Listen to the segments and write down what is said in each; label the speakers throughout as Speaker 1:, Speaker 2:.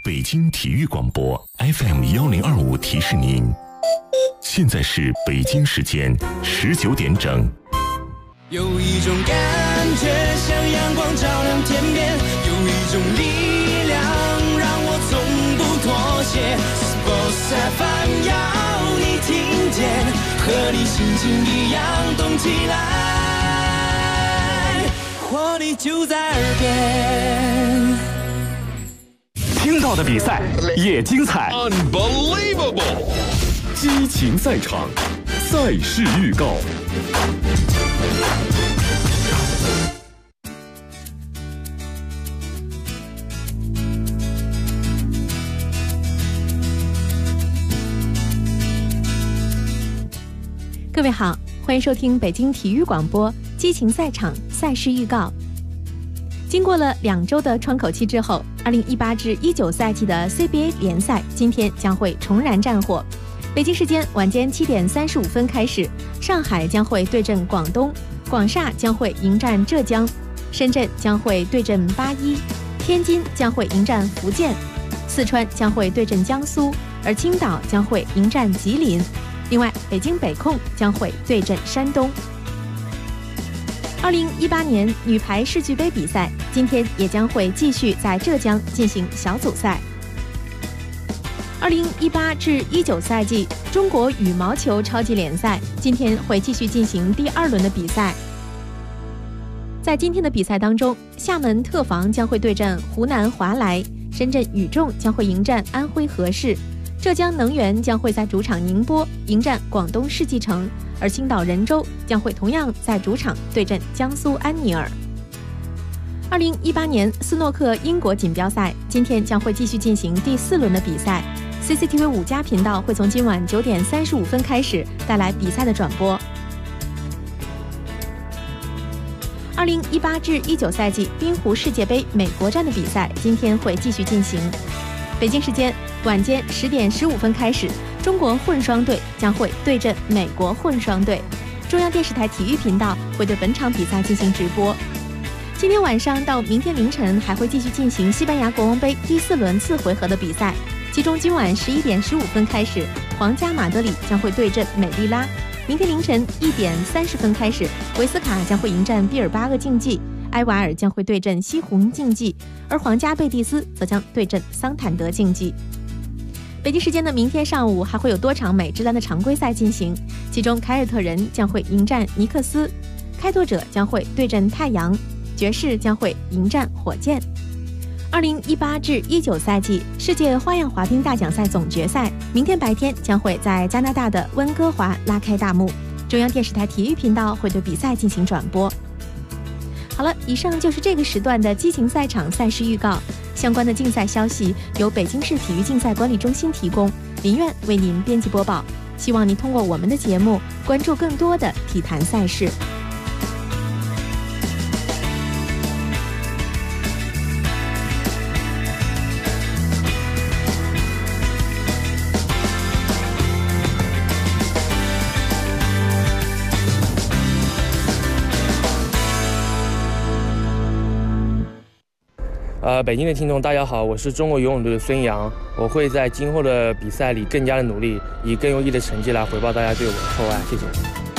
Speaker 1: 北京体育广播 FM1025提示您，现在是北京时间19点整。
Speaker 2: 有一种感觉像阳光照亮天边，有一种力量让我从不妥协。Sports FM 要你听见，和你心情一样动起来，活力就在耳边。
Speaker 3: 听到的比赛也精彩
Speaker 4: Unbelievable
Speaker 3: 激情赛场，赛事预告。
Speaker 5: 各位好，欢迎收听北京体育广播激情赛场赛事预告。经过了2周的窗口期之后，2018至19赛季的 CBA 联赛今天将会重燃战火。北京时间晚间7点35分开始，上海将会对阵广东，广厦将会迎战浙江，深圳将会对阵81，天津将会迎战福建，四川将会对阵江苏，而青岛将会迎战吉林。另外，北京北控将会对阵山东。2018年女排世俱杯比赛今天也将会继续在浙江进行小组赛。2018至19赛季中国羽毛球超级联赛今天会继续进行第2轮的比赛。在今天的比赛当中，厦门特防将会对阵湖南华莱，深圳宇重将会迎战安徽和氏，浙江能源将会在主场宁波迎战广东世纪城，而青岛人州将会同样在主场对阵江苏安尼尔。2018年斯诺克英国锦标赛今天将会继续进行第4轮的比赛， CCTV 5+频道会从今晚9点35分开始带来比赛的转播。2018至19赛季冰壶世界杯美国站的比赛今天会继续进行。北京时间晚间10点15分开始，中国混双队将会对阵美国混双队，中央电视台体育频道会对本场比赛进行直播。今天晚上到明天凌晨还会继续进行西班牙国王杯第4轮次回合的比赛，其中今晚11点15分开始，皇家马德里将会对阵美利拉，明天凌晨1点30分开始，维斯卡将会迎战毕尔巴鄂竞技，埃瓦尔将会对阵西红竞技，而皇家贝蒂斯则将对阵桑坦德竞技。北京时间的明天上午还会有多场美职篮的常规赛进行，其中凯尔特人将会迎战尼克斯，开拓者将会对阵太阳，爵士将会迎战火箭。2018至19赛季世界花样滑冰大奖赛总决赛明天白天将会在加拿大的温哥华拉开大幕，中央电视台体育频道会对比赛进行转播。好了，以上就是这个时段的激情赛场赛事预告，相关的竞赛消息由北京市体育竞赛管理中心提供，林苑为您编辑播报。希望您通过我们的节目关注更多的体坛赛事。
Speaker 6: 北京的听众大家好，我是中国游泳队的孙杨，我会在今后的比赛里更加的努力，以更优异的成绩来回报大家对我的厚爱，谢谢。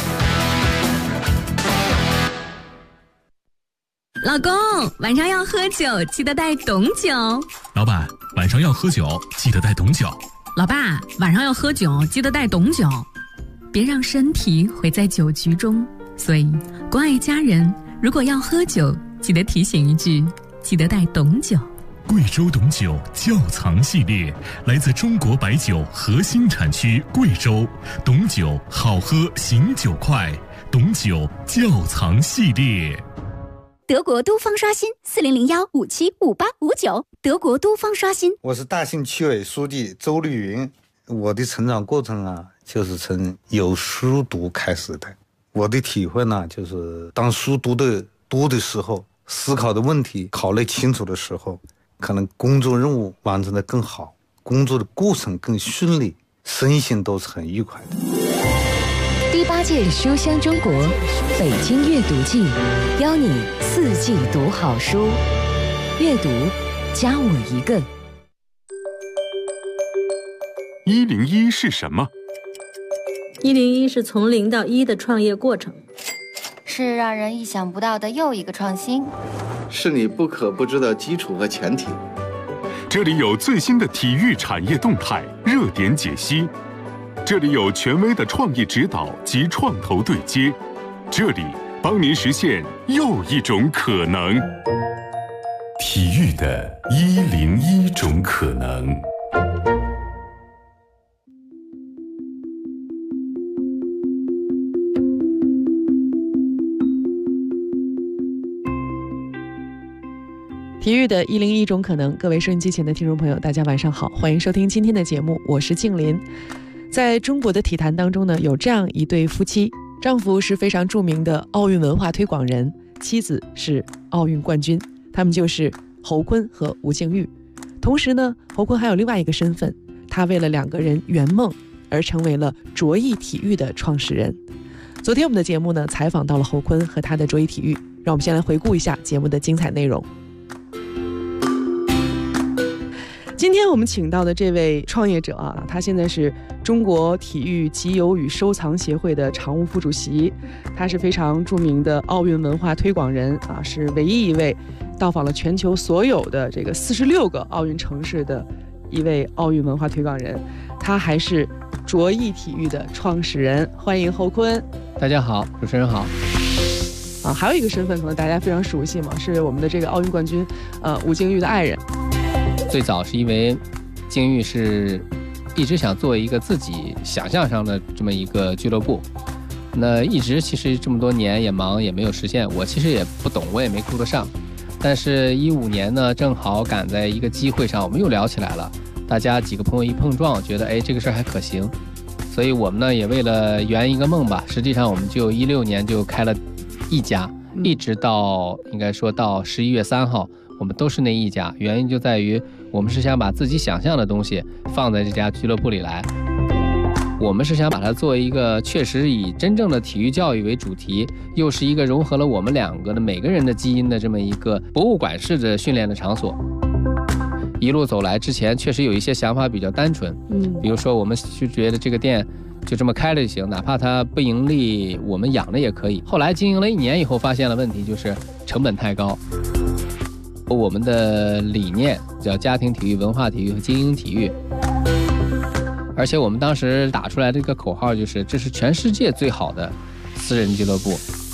Speaker 7: 老公，晚上要喝酒，记得带董酒。
Speaker 8: 老板，晚上要喝酒，记得带董酒。
Speaker 7: 老爸，晚上要喝酒，记得带董酒。别让身体毁在酒局中，所以关爱家人，如果要喝酒，记得提醒一句，记得带董酒。
Speaker 8: 贵州董酒窖藏系列，来自中国白酒核心产区贵州，董酒好喝醒酒快，董酒窖藏系列。
Speaker 9: 德国都方刷新4001575859，德国都方刷新。
Speaker 10: 我是大兴区委书记周绿云。我的成长过程啊，就是从有书读开始的。我的体会呢，就是当书读的多的时候，思考的问题考虑清楚的时候，可能工作任务完成的更好，工作的过程更顺利，身心都是很愉快的。
Speaker 11: 第8届书香中国北京阅读季，邀你4季读好书，阅读加我一个。
Speaker 3: 101是什么
Speaker 12: ？101是从0到1的创业过程，
Speaker 13: 是让人意想不到的又一个创新，
Speaker 14: 是你不可不知的基础和前提。
Speaker 3: 这里有最新的体育产业动态、热点解析，这里有权威的创意指导及创投对接，这里帮您实现又一种可能。
Speaker 1: 体育的101种可能。
Speaker 15: 体育的101种可能，各位收音机前的听众朋友，大家晚上好，欢迎收听今天的节目，我是静林。在中国的体坛当中呢，有这样一对夫妻，丈夫是非常著名的奥运文化推广人，妻子是奥运冠军，他们就是侯铟和吴静钰。同时呢，侯铟还有另外一个身份，他为了2个人圆梦而成为了卓艺体育的创始人。昨天我们的节目呢，采访到了侯铟和他的卓艺体育，让我们先来回顾一下节目的精彩内容。今天我们请到的这位创业者啊，他现在是中国体育集邮与收藏协会的常务副主席，他是非常著名的奥运文化推广人啊，是唯一一位到访了全球所有的这个46个奥运城市的一位奥运文化推广人，他还是卓艺体育的创始人。欢迎侯铟。
Speaker 16: 大家好，主持人好。
Speaker 15: 还有一个身份可能大家非常熟悉嘛，是我们的这个奥运冠军吴静钰的爱人。
Speaker 16: 最早是因为静钰是一直想做一个自己想象上的这么一个俱乐部，那一直其实这么多年也忙也没有实现，我其实也不懂，我也没顾得上。但是15年呢，正好赶在一个机会上，我们又聊起来了，大家几个朋友一碰撞，觉得这个事儿还可行，所以我们呢也为了圆一个梦吧，实际上我们就16年就开了一家，一直到应该说到11月3号，我们都是那一家，原因就在于我们是想把自己想象的东西放在这家俱乐部里来，我们是想把它做一个确实以真正的体育教育为主题，又是一个融合了我们2个的每个人的基因的这么一个博物馆式的训练的场所。一路走来之前确实有一些想法比较单纯，比如说我们就觉得这个店就这么开了就行，哪怕它不盈利我们养了也可以。后来经营了1年以后发现了问题，就是成本太高。我们的理念叫家庭体育、文化体育和精英体育，而且我们当时打出来这个口号就是这是全世界最好的私人俱乐部。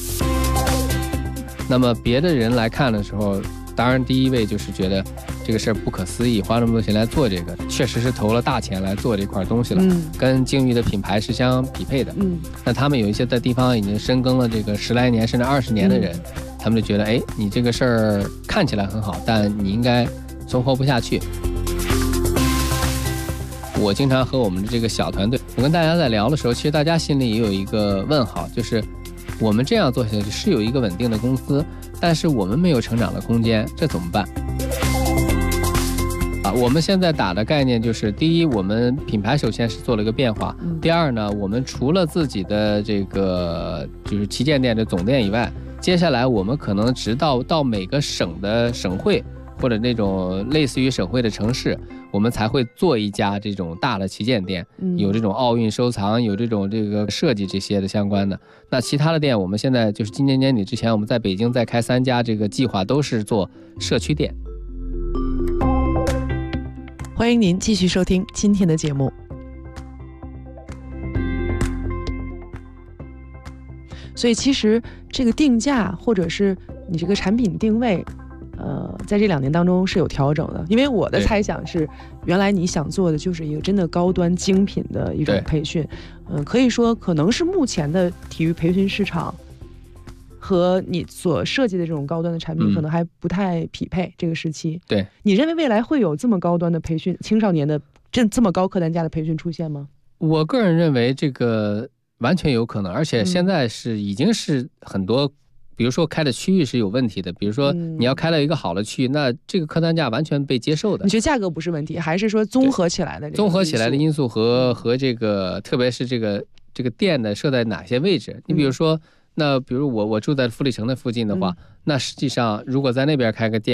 Speaker 16: 那么别的人来看的时候，当然第一位就是觉得这个事儿不可思议，花那么多钱来做这个，确实是投了大钱来做这块东西了，跟静钰的品牌是相匹配的。那他们有一些在地方已经深耕了这个10来年甚至20年的人，他们就觉得你这个事儿看起来很好，但你应该存活不下去。我经常和我们的这个小团队，我跟大家在聊的时候，其实大家心里也有一个问号，就是我们这样做下去是有一个稳定的公司，但是我们没有成长的空间，这怎么办？我们现在打的概念就是，第一，我们品牌首先是做了一个变化，第二呢，我们除了自己的这个就是旗舰店的总店以外，接下来我们可能直到每个省的省会或者那种类似于省会的城市，我们才会做一家这种大的旗舰店，有这种奥运收藏，有这种这个设计这些的相关的。那其他的店我们现在就是今年年底之前，我们在北京再开3家，这个计划都是做社区店。
Speaker 15: 欢迎您继续收听今天的节目。所以其实这个定价或者是你这个产品定位在这2年当中是有调整的，因为我的猜想是原来你想做的就是一个真的高端精品的一种培训，可以说可能是目前的体育培训市场和你所设计的这种高端的产品可能还不太匹配这个时期。
Speaker 16: 对，
Speaker 15: 你认为未来会有这么高端的培训，青少年的这么高客单价的培训出现吗？
Speaker 16: 我个人认为这个完全有可能，而且现在已经是很多，比如说开的区域是有问题的，比如说你要开了一个好的区域，那这个客单价完全被接受的。
Speaker 15: 你觉得价格不是问题，还是说综合起来的
Speaker 16: 综合起来的因素和这个，特别是这个店的设在哪些位置？你比如说。比如我住在富力城的附近的话，那实际上如果在那边开个店，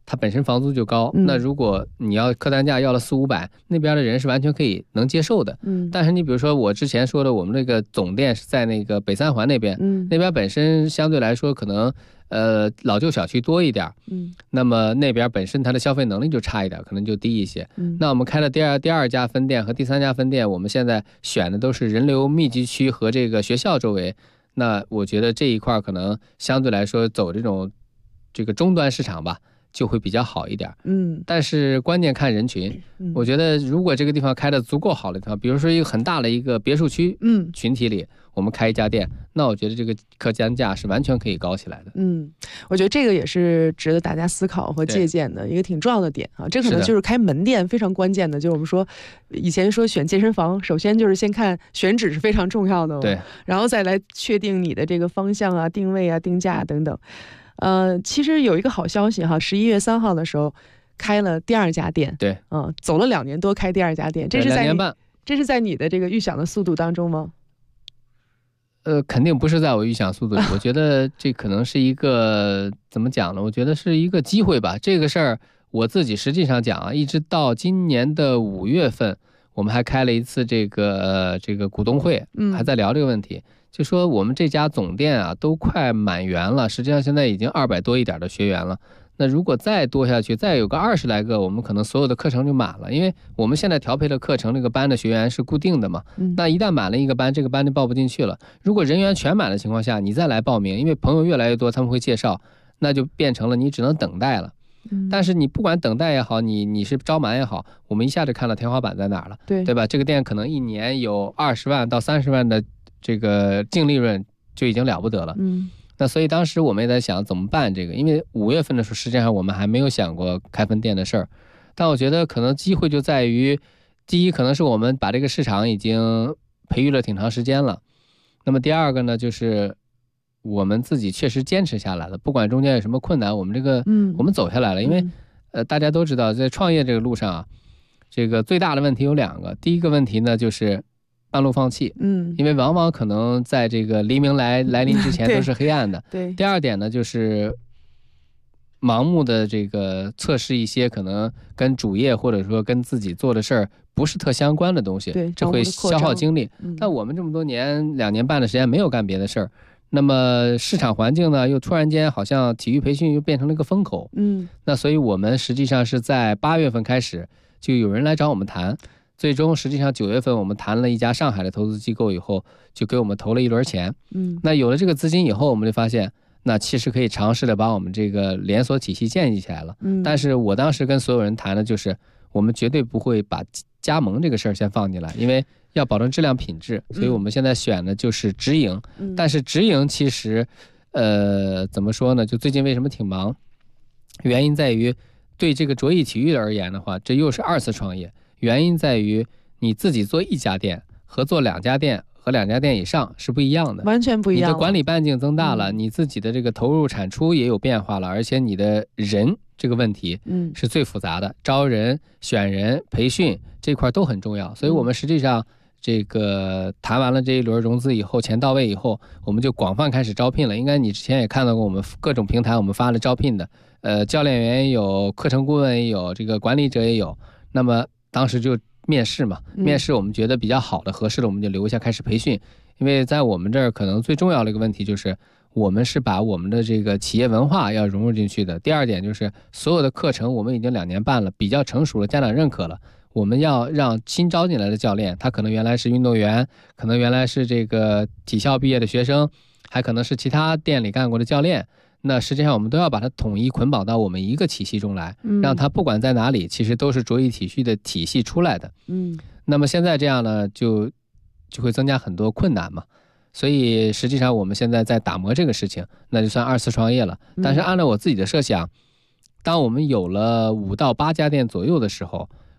Speaker 16: 它本身房租就高，那如果你要客单价要了400-500，那边的人是完全可以能接受的。但是你比如说我之前说的，我们这个总店是在那个北三环那边，那边本身相对来说可能老旧小区多一点，那么那边本身它的消费能力就差一点，可能就低一些。那我们开了第二家分店和第3家分店，我们现在选的都是人流密集区和这个学校周围。那我觉得这一块可能相对来说走这个终端市场吧，就会比较好一点。但是关键看人群。我觉得如果这个地方开的足够好的地方，比如说一个很大的一个别墅区，群体里我们开一家店，那我觉得这个客单价是完全可以高起来的。
Speaker 15: 我觉得这个也是值得大家思考和借鉴的一个挺重要的点啊。这可能就是开门店非常关键的，就是我们说以前说选健身房，首先就是先看选址是非常重要的，
Speaker 16: 对，
Speaker 15: 然后再来确定你的这个方向啊、定位啊、定价啊等等。其实有一个好消息哈，11月3号的时候开了第2家店，
Speaker 16: 对，
Speaker 15: 走了2年多开第2家店，这是在
Speaker 16: 2年半，
Speaker 15: 这是在你的这个预想的速度当中吗？
Speaker 16: 肯定不是在我预想速度里，我觉得这可能是一个怎么讲呢？我觉得是一个机会吧。这个事儿我自己实际上讲啊，一直到今年的5月份，我们还开了一次这个股东会，还在聊这个问题。就说我们这家总店啊都快满员了，实际上现在已经200多一点的学员了。那如果再多下去，再有个20来个，我们可能所有的课程就满了。因为我们现在调配的课程，这个班的学员是固定的嘛，那一旦满了一个班，这个班就报不进去了。如果人员全满的情况下，你再来报名，因为朋友越来越多，他们会介绍，那就变成了你只能等待了。但是你不管等待也好，你是招满也好，我们一下就看到天花板在哪儿了，对吧？这个店可能1年有20万到30万的这个净利润就已经了不得了。那所以当时我们也在想怎么办这个，因为5月份的时候实际上我们还没有想过开分店的事儿。但我觉得可能机会就在于，第一可能是我们把这个市场已经培育了挺长时间了，那么第二个呢就是我们自己确实坚持下来了，不管中间有什么困难，我们我们走下来了。因为大家都知道在创业这个路上啊，这个最大的问题有2个。第一个问题呢就是半路放弃，因为往往可能在这个黎明来临之前都是黑暗的。
Speaker 15: 对。
Speaker 16: 第二点呢，就是盲目的这个测试一些可能跟主业或者说跟自己做的事儿不是特相关的东西，
Speaker 15: 对，
Speaker 16: 这会消耗精力。但我们这么多年2年半的时间没有干别的事儿，那么市场环境呢又突然间好像体育培训又变成了一个风口，那所以我们实际上是在8月份开始就有人来找我们谈。最终实际上9月份我们谈了一家上海的投资机构以后，就给我们投了一轮钱。那有了这个资金以后，我们就发现那其实可以尝试的把我们这个连锁体系建立起来了。但是我当时跟所有人谈的就是我们绝对不会把加盟这个事儿先放进来，因为要保证质量品质，所以我们现在选的就是直营。但是直营其实怎么说呢，就最近为什么挺忙，原因在于对这个卓艺体育而言的话，这又是2次创业。原因在于你自己做1家店和做2家店和2家店以上是不一样的，
Speaker 15: 完全不一样。
Speaker 16: 你的管理半径增大了，你自己的这个投入产出也有变化了，而且你的人这个问题是最复杂的，招人、选人、培训这块都很重要。所以我们实际上这个谈完了这一轮融资以后，钱到位以后，我们就广泛开始招聘了。应该你之前也看到过我们各种平台我们发了招聘的，教练员也有，课程顾问也有，这个管理者也有。那么当时就面试嘛，面试我们觉得比较好的、合适的，我们就留下开始培训。因为在我们这儿可能最重要的一个问题就是，我们是把我们的这个企业文化要融入进去的。第二点就是所有的课程我们已经2年半了，比较成熟了，家长认可了。我们要让新招进来的教练，他可能原来是运动员，可能原来是这个体校毕业的学生，还可能是其他店里干过的教练。那实际上我们都要把它统一捆绑到我们一个体系中来，让它不管在哪里其实都是卓艺体育的体系出来的。那么现在这样呢就会增加很多困难嘛，所以实际上我们现在在打磨这个事情，那就算2次创业了。但是按照我自己的设想，当我们有了5到8家店左右的时候，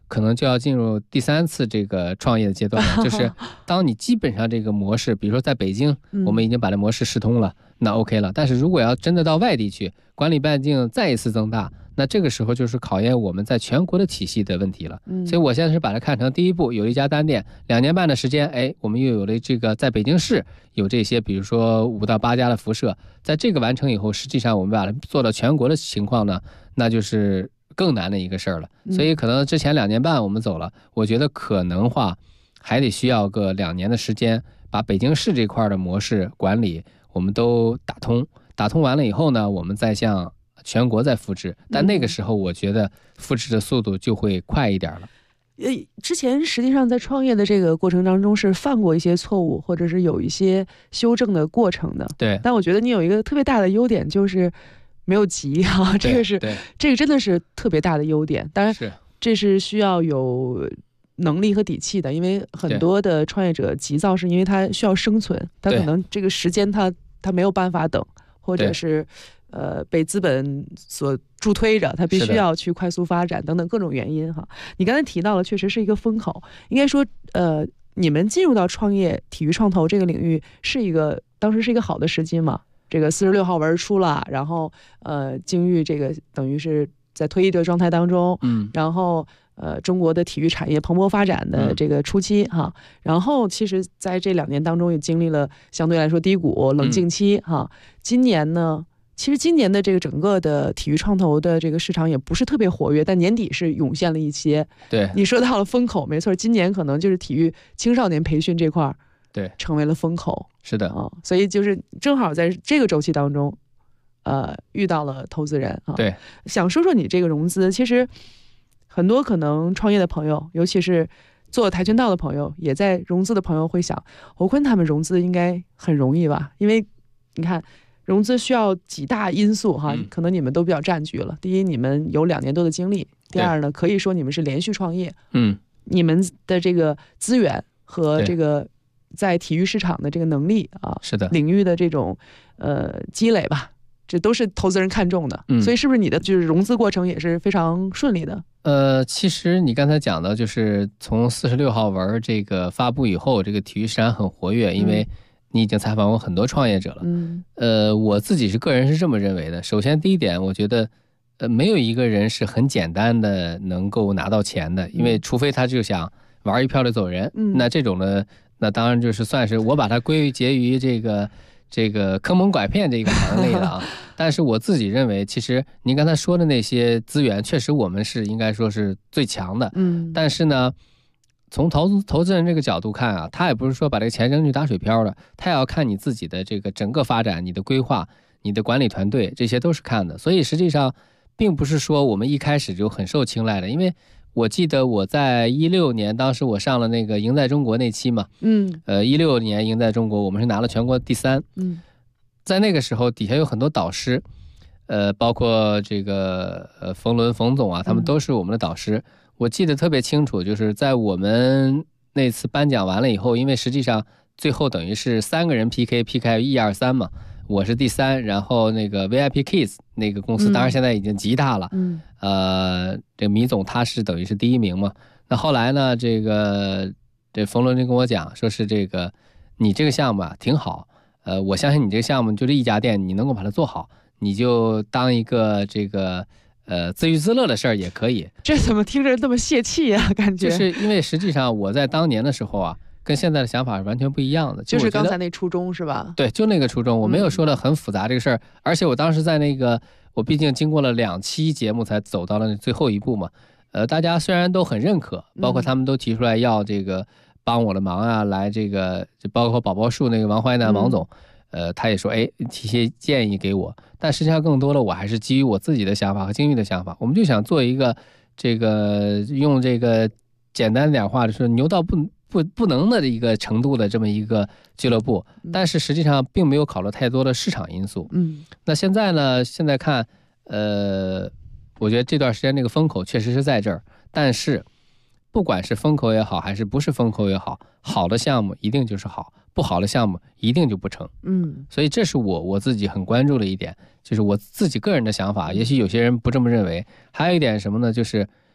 Speaker 16: 可能就要进入第3次这个创业的阶段了，就是当你基本上这个模式，比如说在北京，我们已经把这模式试通了，那 OK 了。但是如果要真的到外地去，管理半径再一次增大，那这个时候就是考验我们在全国的体系的问题了。所以我现在是把它看成第一步，有一家单店，2年半的时间，我们又有了这个在北京市有这些，比如说5到8家的辐射，在这个完成以后，实际上我们把它做到全国的情况呢，那就是更难的一个事儿了。所以可能之前2年半我们走了，我觉得可能话还得需要个2年的时间，把北京市这块的模式管理我们都打通完了以后呢，我们再向全国再复制，但那个时候我觉得复制的速度就会快一点了。
Speaker 15: 之前实际上在创业的这个过程当中是犯过一些错误，或者是有一些修正的过程的。
Speaker 16: 对，
Speaker 15: 但我觉得你有一个特别大的优点，就是没有急啊，这个真的是特别大的优点。当然，这是需要有能力和底气的，因为很多的创业者急躁是因为他需要生存，他可能这个时间他没有办法等，或者是被资本所助推着，他必须要去快速发展等等各种原因哈。你刚才提到了，确实是一个风口，应该说你们进入到创业体育创投这个领域当时是一个好的时机嘛？这个46号文出了，然后京域这个等于是在推移的状态当中，然后中国的体育产业蓬勃发展的这个初期哈，然后其实在这2年当中也经历了相对来说低谷冷静期哈。今年呢，其实今年的这个整个的体育创投的这个市场也不是特别活跃，但年底是涌现了一些。
Speaker 16: 对，
Speaker 15: 你说到了风口，没错，今年可能就是体育青少年培训这块
Speaker 16: 对，
Speaker 15: 成为了风口。
Speaker 16: 是的
Speaker 15: 啊，所以就是正好在这个周期当中，遇到了投资人啊。
Speaker 16: 对，
Speaker 15: 想说说你这个融资，其实很多可能创业的朋友，尤其是做跆拳道的朋友，也在融资的朋友会想，侯坤他们融资应该很容易吧？因为你看，融资需要几大因素哈，可能你们都比较占据了。第一，你们有2年多的经历；第二呢，可以说你们是连续创业，你们的这个资源和这个在体育市场的这个能力啊，
Speaker 16: 是的，
Speaker 15: 领域的这种积累吧，这都是投资人看重的。所以是不是你的就是融资过程也是非常顺利的？
Speaker 16: 其实你刚才讲的就是从46号文这个发布以后，这个体育市场很活跃，因为你已经采访过很多创业者了。我自己是个人是这么认为的。首先第一点，我觉得没有一个人是很简单的能够拿到钱的，因为除非他就想玩一票就走人，那这种呢，那当然就是算是我把它归结于这个坑蒙拐骗这个行业的啊。但是我自己认为，其实您刚才说的那些资源，确实我们是应该说是最强的。但是呢，从投资人这个角度看啊，他也不是说把这个钱扔去打水漂的，他也要看你自己的这个整个发展、你的规划、你的管理团队，这些都是看的。所以实际上，并不是说我们一开始就很受青睐的，因为我记得我在16年，当时我上了那个赢在中国那期嘛，16年赢在中国，我们是拿了全国第3。在那个时候底下有很多导师，包括这个冯仑冯总啊，他们都是我们的导师。我记得特别清楚，就是在我们那次颁奖完了以后，因为实际上最后等于是3个人 PK 1、2、3嘛，我是第3，然后那个 VIP Kids 那个公司当然现在已经极大了，这米总他是等于是第1名嘛。那后来呢，这冯仑就跟我讲，说是这个你这个项目啊挺好，我相信你这个项目就这一家店，你能够把它做好，你就当一个这个自娱自乐的事儿也可以。
Speaker 15: 这怎么听着那么泄气啊？感觉
Speaker 16: 就是因为实际上我在当年的时候啊，跟现在的想法是完全不一样的。
Speaker 15: 就是刚才那初衷是吧？
Speaker 16: 对，就那个初衷，我没有说的很复杂这个事儿。而且我当时在那个，我毕竟经过了2期节目才走到了最后一步嘛。大家虽然都很认可，包括他们都提出来要这个帮我的忙啊，来这个就包括宝宝树那个王淮南王总，他也说提些建议给我，但实际上更多的我还是基于我自己的想法和经历的想法，我们就想做一个这个用这个简单点话就是牛到不能的一个程度的这么一个俱乐部，但是实际上并没有考虑太多的市场因素。那现在呢？现在看，我觉得这段时间这个风口确实是在这儿，但是不管是风口也好，还是不是风口也好，好的项目一定就是好，不好的项目一定就不成。所以这是我自己很关注的一点，就是我自己个人的想法，也许有些人不这么认为。还有一点什么呢？就是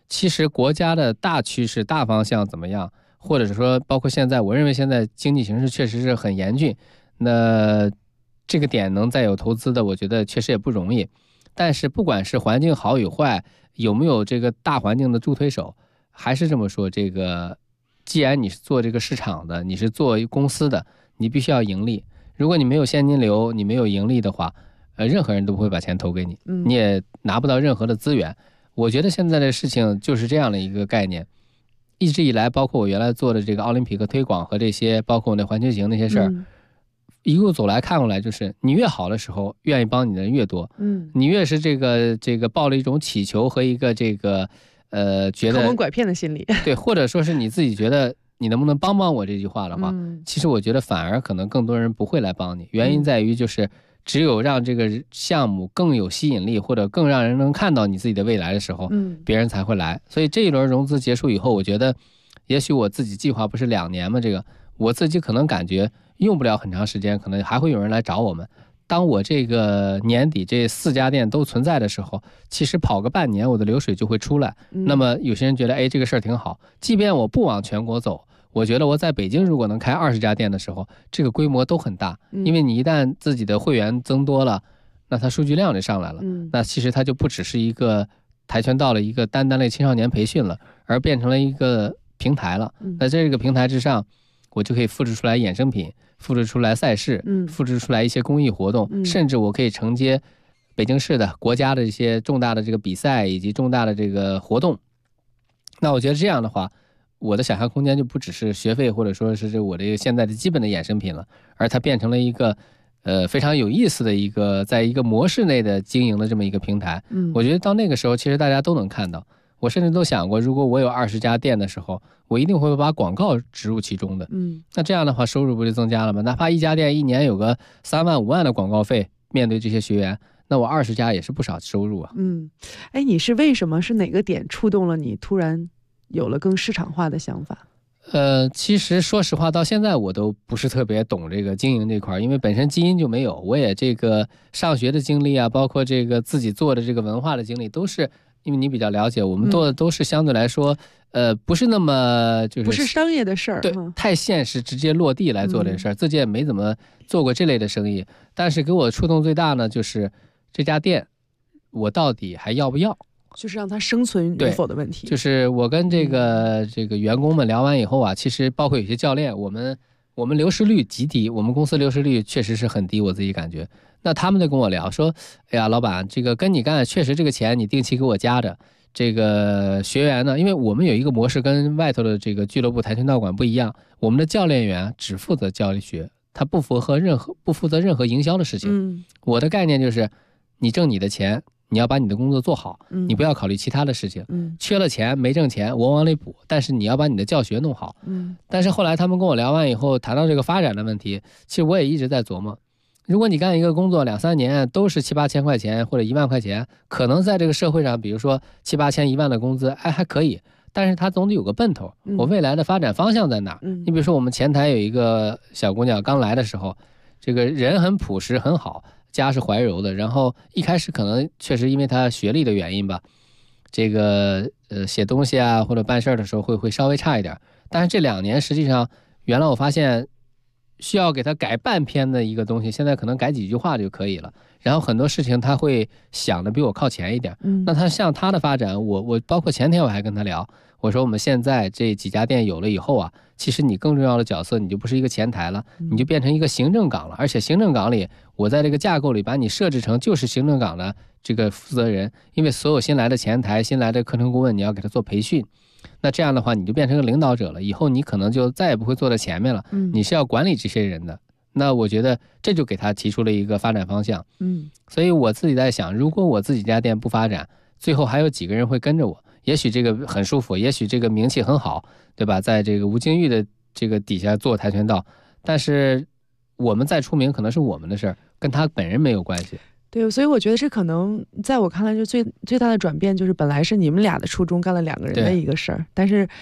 Speaker 16: 其实国家的大趋势、大方向怎么样，或者是说包括现在，我认为现在经济形势确实是很严峻，那这个点能再有投资的，我觉得确实也不容易。但是不管是环境好与坏，有没有这个大环境的助推手，还是这么说，这个既然你是做这个市场的，你是做公司的，你必须要盈利。如果你没有现金流，你没有盈利的话，任何人都不会把钱投给你，你也拿不到任何的资源。我觉得现在的事情就是这样的一个概念。一直以来，包括我原来做的这个奥林匹克推广和这些，包括我那环球行那些事儿，一路走来看过来，就是你越好的时候，愿意帮你的人越多。你越是这个抱了一种祈求和一个这个觉得
Speaker 15: 坑蒙拐骗的心理，
Speaker 16: 对，或者说是你自己觉得你能不能帮帮我这句话的话，其实我觉得反而可能更多人不会来帮你。原因在于就是只有让这个项目更有吸引力，或者更让人能看到你自己的未来的时候，别人才会来。所以这一轮融资结束以后，我觉得也许我自己计划不是2年吗？这个我自己可能感觉用不了很长时间，可能还会有人来找我们。当我这个年底这4家店都存在的时候，其实跑个半年我的流水就会出来。那么有些人觉得这个事儿挺好，即便我不往全国走，我觉得我在北京如果能开20家店的时候，这个规模都很大。因为你一旦自己的会员增多了，那它数据量就上来了。那其实它就不只是一个跆拳道的一个单类青少年培训了，而变成了一个平台了。那这个平台之上，我就可以复制出来衍生品，复制出来赛事，复制出来一些公益活动，甚至我可以承接北京市的国家的一些重大的这个比赛以及重大的这个活动。那我觉得这样的话，我的想象空间就不只是学费或者说是我这个现在的基本的衍生品了，而它变成了一个非常有意思的一个在一个模式内的经营的这么一个平台。我觉得到那个时候其实大家都能看到。我甚至都想过，如果我有20家店的时候，我一定会把广告植入其中的。那这样的话收入不就增加了吗？哪怕一家店一年有个3万5万的广告费，面对这些学员，那我20家也是不少收入啊。
Speaker 15: 你是为什么是哪个点触动了你突然有了更市场化的想法？
Speaker 16: 其实说实话，到现在我都不是特别懂这个经营这块，因为本身基因就没有，我也这个上学的经历啊，包括这个自己做的这个文化的经历，都是因为你比较了解，我们做的都是相对来说，不是那么就是
Speaker 15: 不是商业的事儿，
Speaker 16: 对，太现实，直接落地来做这事儿。自己也没怎么做过这类的生意，但是给我触动最大呢，就是这家店，我到底还要不要？
Speaker 15: 就是让它生存与否的问题。
Speaker 16: 就是我跟这个员工们聊完以后啊，其实包括有些教练，我们流失率极低，我们公司流失率确实是很低，我自己感觉。那他们就跟我聊说，哎呀，老板，这个跟你干，确实这个钱你定期给我加着。这个学员呢，因为我们有一个模式跟外头的这个俱乐部跆拳道馆不一样，我们的教练员只负责教学，他不负责任何营销的事情。我的概念就是，你挣你的钱，你要把你的工作做好，你不要考虑其他的事情。缺了钱没挣钱，我往里补，但是你要把你的教学弄好。但是后来他们跟我聊完以后，谈到这个发展的问题，其实我也一直在琢磨。如果你干一个工作2、3年都是7、8千块钱或者1万块钱，可能在这个社会上，比如说7、8千、1万的工资，还可以，但是他总得有个奔头，我未来的发展方向在哪？你比如说我们前台有一个小姑娘刚来的时候，这个人很朴实很好，家是怀柔的，然后一开始可能确实因为她学历的原因吧，这个写东西啊或者办事的时候会稍微差一点，但是这2年实际上原来我发现需要给他改半篇的一个东西，现在可能改几句话就可以了。然后很多事情他会想的比我靠前一点。那他像他的发展，我包括前天我还跟他聊，我说我们现在这几家店有了以后啊，其实你更重要的角色，你就不是一个前台了，你就变成一个行政岗了。而且行政岗里，我在这个架构里把你设置成就是行政岗的这个负责人，因为所有新来的前台、新来的课程顾问，你要给他做培训。那这样的话你就变成个领导者了，以后你可能就再也不会坐在前面了，你是要管理这些人的。那我觉得这就给他提出了一个发展方向。所以我自己在想，如果我自己家店不发展，最后还有几个人会跟着我，也许这个很舒服，也许这个名气很好，对吧？在这个吴京玉的这个底下做跆拳道，但是我们再出名可能是我们的事儿，跟他本人没有关系。
Speaker 15: 对，所以我觉得这可能在我看来就最大的转变，就是本来是你们俩的初衷干了2个人的一个事儿，但是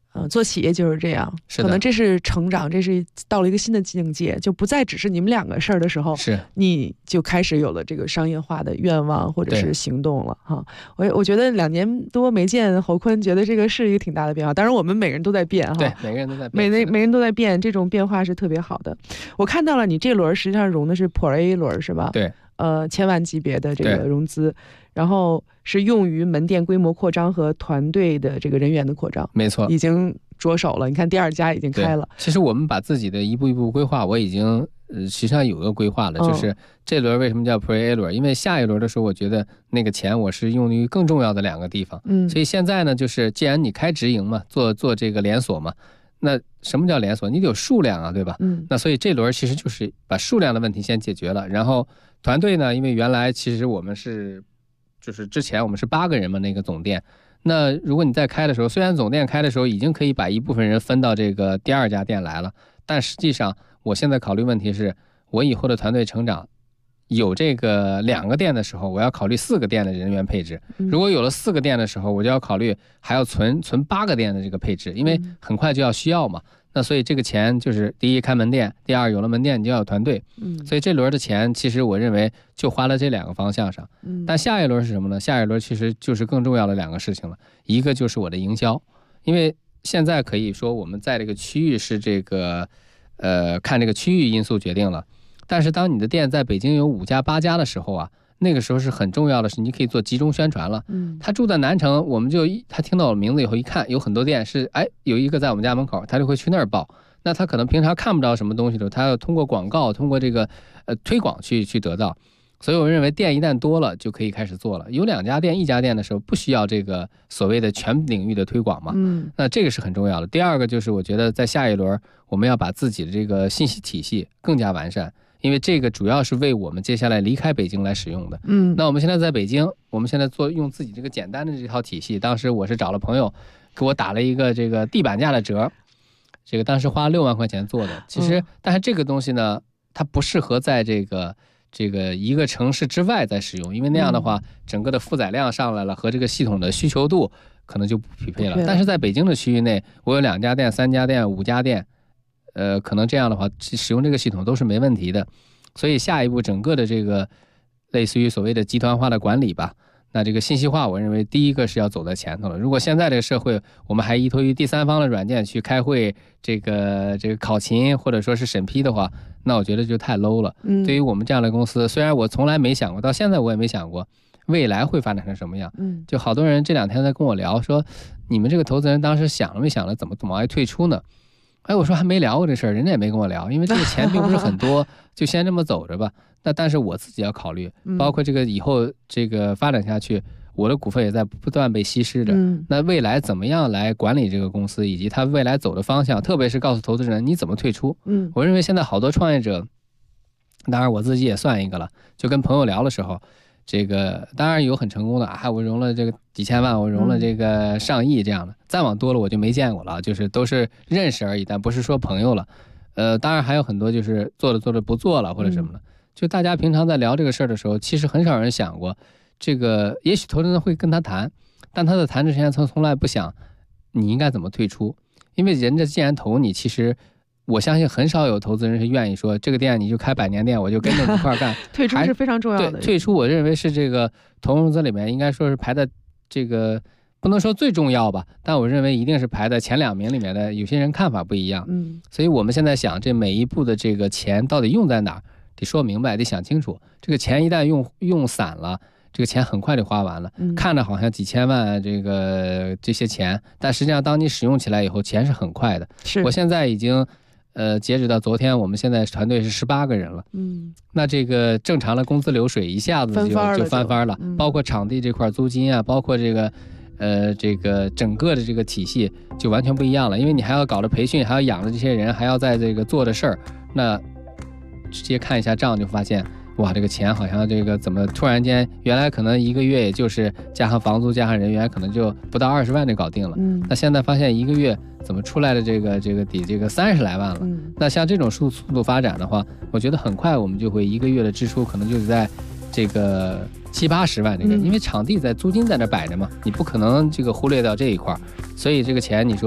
Speaker 15: 做企业就是这样，可能这是成长，这是到了一个新的境界，就不再只是你们两个事儿的时候，
Speaker 16: 是
Speaker 15: 你就开始有了这个商业化的愿望或者是行动了哈。我觉得2年多没见侯坤，觉得这个是一个挺大的变化。当然我们每个人都在变哈，
Speaker 16: 对，每个人都在变，
Speaker 15: 每个人都在变，这种变化是特别好的。我看到了你这轮实际上融的是普 A 轮是吧？
Speaker 16: 对
Speaker 15: ，1000万级别的这个融资，然后是用于门店规模扩张和团队的这个人员的扩张。
Speaker 16: 没错，
Speaker 15: 已经着手了。你看第2家已经开了。
Speaker 16: 其实我们把自己的一步一步规划，我已经实际上有个规划了，就是这轮为什么叫 Pre-A 轮？因为下一轮的时候，我觉得那个钱我是用于更重要的2个地方。所以现在呢，就是既然你开直营嘛，做这个连锁嘛。那什么叫连锁？你得有数量啊，对吧？那所以这轮其实就是把数量的问题先解决了，然后团队呢，因为原来其实我们就是之前我们是8个人嘛，那个总店。那如果你在开的时候，虽然总店开的时候已经可以把一部分人分到这个第2家店来了，但实际上我现在考虑问题是，我以后的团队成长有这个2个店的时候，我要考虑4个店的人员配置。如果有了4个店的时候，我就要考虑还要存8个店的这个配置，因为很快就要需要嘛。那所以这个钱就是第一开门店，第2有了门店你就要有团队。所以这轮的钱其实我认为就花了这2个方向上。但下一轮是什么呢？下一轮其实就是更重要的2个事情了。一个就是我的营销，因为现在可以说我们在这个区域是这个看这个区域因素决定了。但是当你的店在北京有5家8家的时候啊，那个时候是很重要的是你可以做集中宣传了。他住在南城，我们他听到我名字以后一看有很多店是有一个在我们家门口，他就会去那儿报。那他可能平常看不到什么东西的，他要通过广告，通过这个推广去得到。所以我认为店一旦多了就可以开始做了。有2家店1家店的时候不需要这个所谓的全领域的推广嘛。那这个是很重要的。第2个就是我觉得在下一轮我们要把自己的这个信息体系更加完善。因为这个主要是为我们接下来离开北京来使用的。那我们现在在北京，我们现在用自己这个简单的这套体系。当时我是找了朋友给我打了一个这个地板价的折，这个当时花6万块钱做的。其实但是这个东西呢，它不适合在这个一个城市之外再使用，因为那样的话整个的负载量上来了，和这个系统的需求度可能就不匹配了。但是在北京的区域内，我有2家店、3家店、5家店，可能这样的话使用这个系统都是没问题的。所以下一步整个的这个类似于所谓的集团化的管理吧，那这个信息化我认为第一个是要走在前头了。如果现在这个社会我们还依托于第3方的软件去开会，这个考勤或者说是审批的话，那我觉得就太 low 了。对于我们这样的公司，虽然我从来没想过，到现在我也没想过未来会发展成什么样。就好多人这2天在跟我聊说，你们这个投资人当时想了没想了怎么爱退出呢？我说还没聊过这事儿，人家也没跟我聊，因为这个钱并不是很多，就先这么走着吧。但是我自己要考虑，包括这个以后这个发展下去，我的股份也在不断被稀释着。那未来怎么样来管理这个公司，以及它未来走的方向，特别是告诉投资人你怎么退出。我认为现在好多创业者，当然我自己也算一个了，就跟朋友聊的时候，这个当然有很成功的我融了这个几千万，我融了这个上亿这样的，再往多了我就没见过了，就是都是认识而已，但不是说朋友了。当然还有很多就是做着不做了或者什么的。就大家平常在聊这个事儿的时候，其实很少人想过这个，也许投资人会跟他谈，但他在谈之前从来不想你应该怎么退出，因为人家既然投你，其实我相信很少有投资人是愿意说这个店你就开100年店，我就跟着你一块干。
Speaker 15: 退出是非常重要的。
Speaker 16: 对，退出我认为是这个投融资里面应该说是排在这个不能说最重要吧，但我认为一定是排在前2名里面的。有些人看法不一样，所以我们现在想这每一步的这个钱到底用在哪儿，得说明白，得想清楚。这个钱一旦用散了，这个钱很快就花完了。看着好像几千万这些钱，但实际上当你使用起来以后，钱是很快的。我现在已经截止到昨天，我们现在团队是18个人了。那这个正常的工资流水一下子就翻番了，包括场地这块租金啊，包括这个整个的这个体系就完全不一样了。因为你还要搞的培训，还要养着这些人，还要在这个做的事儿，那直接看一下账就发现，哇，这个钱好像这个怎么突然间，原来可能1个月也就是加上房租加上人员可能就不到20万就搞定了。那现在发现1个月怎么出来的这个抵这个30来万了。那像这种速度发展的话，我觉得很快我们就会1个月的支出可能就是在这个70、80万这个，因为场地在租金在那摆着嘛，你不可能这个忽略到这一块，所以这个钱你说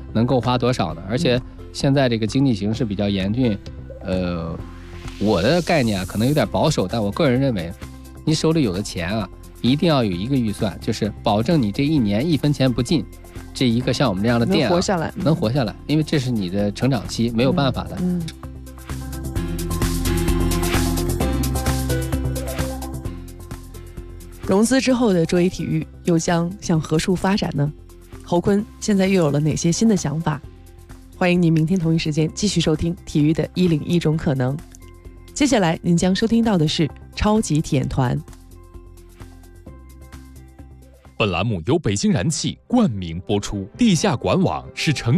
Speaker 16: 能够花多少呢？而且现在这个经济形势比较严峻，我的概念啊可能有点保守，但我个人认为，你手里有的钱啊，一定要有一个预算，就是保证你这一年1分钱不进，这一个像我们这样的店
Speaker 15: 能活下来，
Speaker 16: 能活下来，因为这是你的成长期，没有办法的。
Speaker 15: 融资之后的卓一体育又将向何处发展呢？侯坤现在又有了哪些新的想法？欢迎您明天同一时间继续收听体育的101种可能。接下来您将收听到的是超级体验团。
Speaker 8: 本栏目由北京燃气冠名播出，地下管网是城